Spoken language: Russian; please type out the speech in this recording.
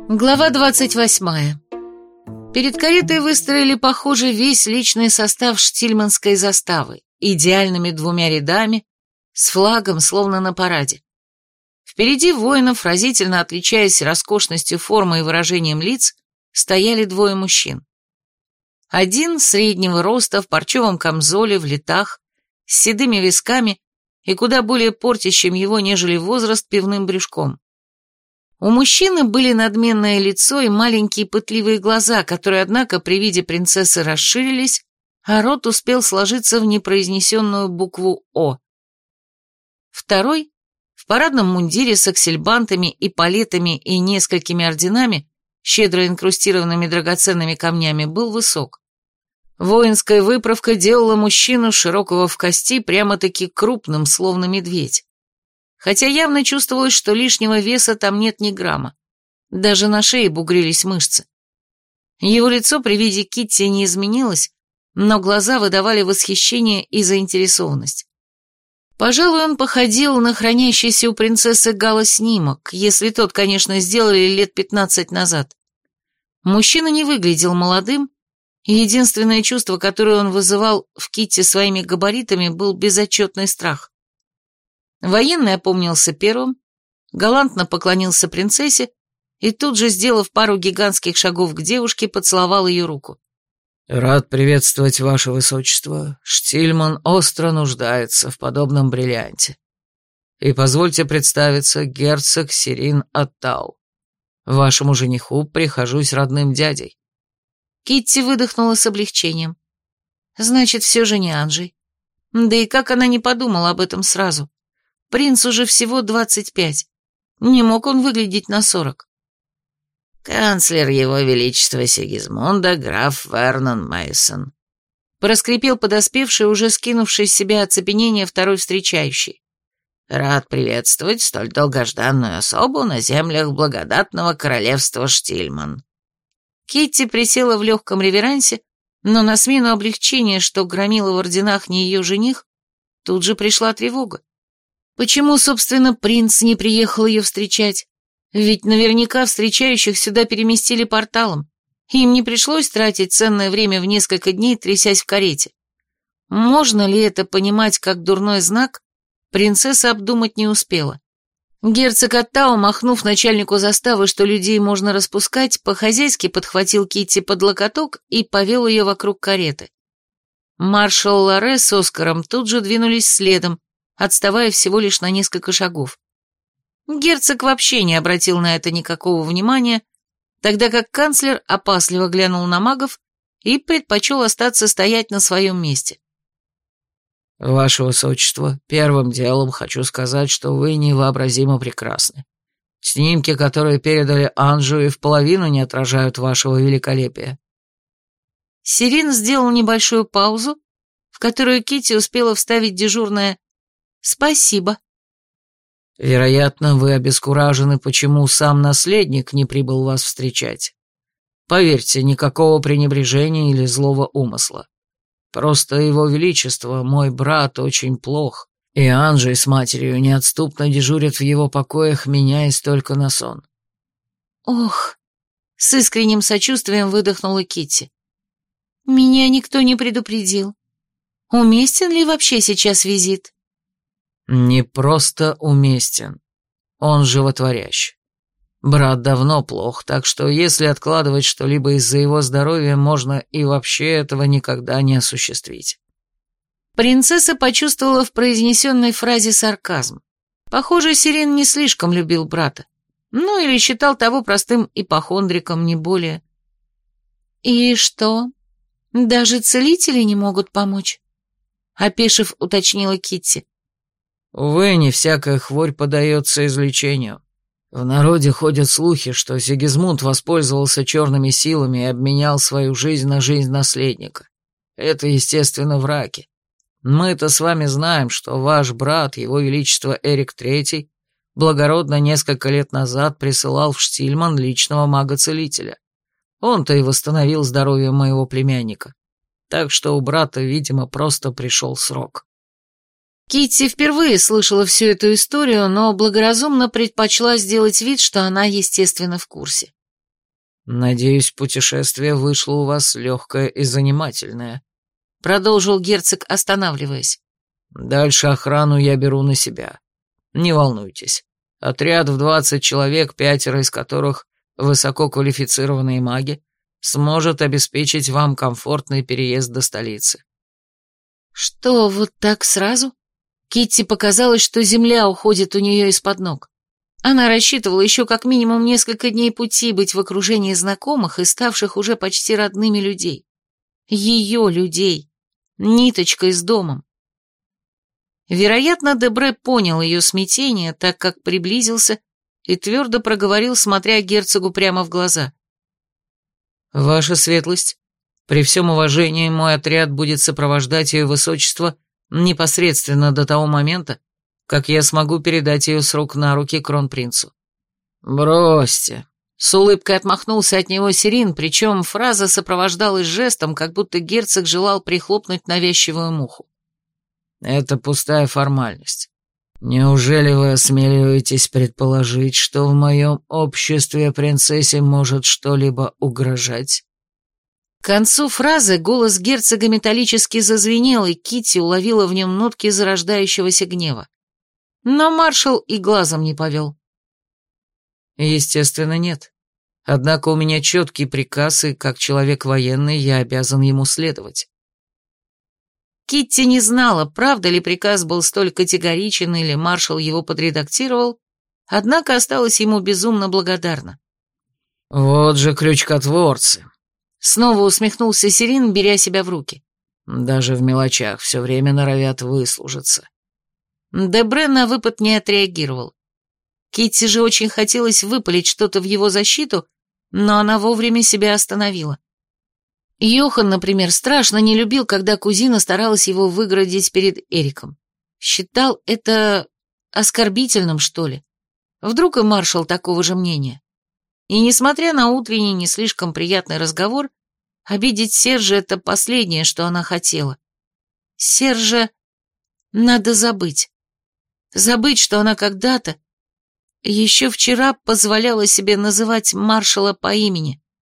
Глава 28. Перед каретой выстроили, похоже, весь личный состав штильманской заставы, идеальными 2 рядами, с флагом, словно на параде. Впереди воинов, разительно отличаясь роскошностью формы и выражением лиц, стояли 2 мужчин. Один среднего роста, в парчевом камзоле, в летах, с седыми висками и куда более портящим его, нежели возраст, пивным брюшком. У мужчины были надменное лицо и маленькие пытливые глаза, которые, однако, при виде принцессы расширились, а рот успел сложиться в непроизнесенную букву «О». Второй, в парадном мундире с аксельбантами, эполетами и несколькими орденами, щедро инкрустированными драгоценными камнями, был высок. Воинская выправка делала мужчину широкого в кости прямо-таки крупным, словно медведь. Хотя явно чувствовалось, что лишнего веса там нет ни грамма. Даже на шее бугрились мышцы. Его лицо при виде Китти не изменилось, но глаза выдавали восхищение и заинтересованность. Пожалуй, он походил на хранящийся у принцессы Гала снимок, если тот, конечно, сделали лет 15 назад. Мужчина не выглядел молодым, и единственное чувство, которое он вызывал в Китти своими габаритами, был безотчетный страх. Военный опомнился первым, галантно поклонился принцессе и тут же, сделав пару гигантских шагов к девушке, поцеловал ее руку. «Рад приветствовать, ваше высочество. Штильман остро нуждается в подобном бриллианте. И позвольте представиться, герцог Сирин Аттау. Вашему жениху прихожусь родным дядей». Китти выдохнула с облегчением. Значит, все же не Анжей. Да и как она не подумала об этом сразу? Принц уже всего 25. Не мог он выглядеть на 40. «Канцлер его величества Сигизмунда, граф Вернон Мейсон», проскрипел подоспевший, уже скинувший с себя оцепенение второй встречающий. «Рад приветствовать столь долгожданную особу на землях благодатного королевства Штильман». Китти присела в легком реверансе, но на смену облегчения, что громила в орденах не ее жених, тут же пришла тревога. Почему, собственно, принц не приехал ее встречать? Ведь наверняка встречающих сюда переместили порталом. Им не пришлось тратить ценное время в несколько дней, трясясь в карете. Можно ли это понимать как дурной знак, принцесса обдумать не успела. Герцог Аттау, махнув начальнику заставы, что людей можно распускать, по-хозяйски подхватил Китти под локоток и повел ее вокруг кареты. Маршал Лоре с Оскаром тут же двинулись следом, отставая всего лишь на несколько шагов. Герцог вообще не обратил на это никакого внимания, тогда как канцлер опасливо глянул на магов и предпочел остаться стоять на своем месте. «Ваше высочество, первым делом хочу сказать, что вы невообразимо прекрасны. Снимки, которые передали Анжу, и в половину не отражают вашего великолепия». Сирин сделал небольшую паузу, в которую Китти успела вставить дежурное «Спасибо». «Вероятно, вы обескуражены, почему сам наследник не прибыл вас встречать. Поверьте, никакого пренебрежения или злого умысла. Просто его величество, мой брат, очень плох, и Анжей с матерью неотступно дежурят в его покоях, меняясь только на сон». «Ох!» — с искренним сочувствием выдохнула Китти. «Меня никто не предупредил. Уместен ли вообще сейчас визит?» «Не просто уместен. Он животворящ. Брат давно плох, так что если откладывать что-либо из-за его здоровья, можно и вообще этого никогда не осуществить». Принцесса почувствовала в произнесенной фразе сарказм. Похоже, Сирин не слишком любил брата. Ну или считал того простым ипохондриком, не более. «И что? Даже целители не могут помочь?» Опешив, уточнила Китти. «Увы, не всякая хворь поддается излечению. В народе ходят слухи, что Сигизмунд воспользовался черными силами и обменял свою жизнь на жизнь наследника. Это, естественно, враки. Мы-то с вами знаем, что ваш брат, его величество Эрик III, благородно несколько лет назад присылал в Штильман личного мага-целителя. Он-то и восстановил здоровье моего племянника. Так что у брата, видимо, просто пришел срок». Китти впервые слышала всю эту историю, но благоразумно предпочла сделать вид, что она, естественно, в курсе. «Надеюсь, путешествие вышло у вас легкое и занимательное», — продолжил герцог, останавливаясь. «Дальше охрану я беру на себя. Не волнуйтесь. Отряд в 20 человек, 5 из которых высококвалифицированные маги, сможет обеспечить вам комфортный переезд до столицы». Что, вот так сразу? Китти показалось, что земля уходит у нее из-под ног. Она рассчитывала еще как минимум несколько дней пути быть в окружении знакомых и ставших уже почти родными людей. Ее людей. Ниточкой с домом. Вероятно, Дебре понял ее смятение, так как приблизился и твердо проговорил, смотря герцогу прямо в глаза. «Ваша светлость, при всем уважении мой отряд будет сопровождать ее высочество непосредственно до того момента, как я смогу передать ее с рук на руки кронпринцу». «Бросьте», — с улыбкой отмахнулся от него Сирин, причем фраза сопровождалась жестом, как будто герцог желал прихлопнуть навязчивую муху. «Это пустая формальность. Неужели вы осмеливаетесь предположить, что в моем обществе принцессе может что-либо угрожать?» К концу фразы голос герцога металлически зазвенел, и Китти уловила в нем нотки зарождающегося гнева. Но маршал и глазом не повел. «Естественно, нет. Однако у меня четкий приказ, и как человек военный я обязан ему следовать». Китти не знала, правда ли приказ был столь категоричен или маршал его подредактировал, однако осталась ему безумно благодарна. «Вот же крючкотворцы!» Снова усмехнулся Сирин, беря себя в руки. «Даже в мелочах все время норовят выслужиться». Дебре на выпад не отреагировал. Китти же очень хотелось выпалить что-то в его защиту, но она вовремя себя остановила. Йохан, например, страшно не любил, когда кузина старалась его выгородить перед Эриком. Считал это оскорбительным, что ли. Вдруг и маршал такого же мнения. И несмотря на утренний не слишком приятный разговор, обидеть Сержа — это последнее, что она хотела. Сержа надо забыть. Забыть, что она когда-то, еще вчера, позволяла себе называть маршала по имени.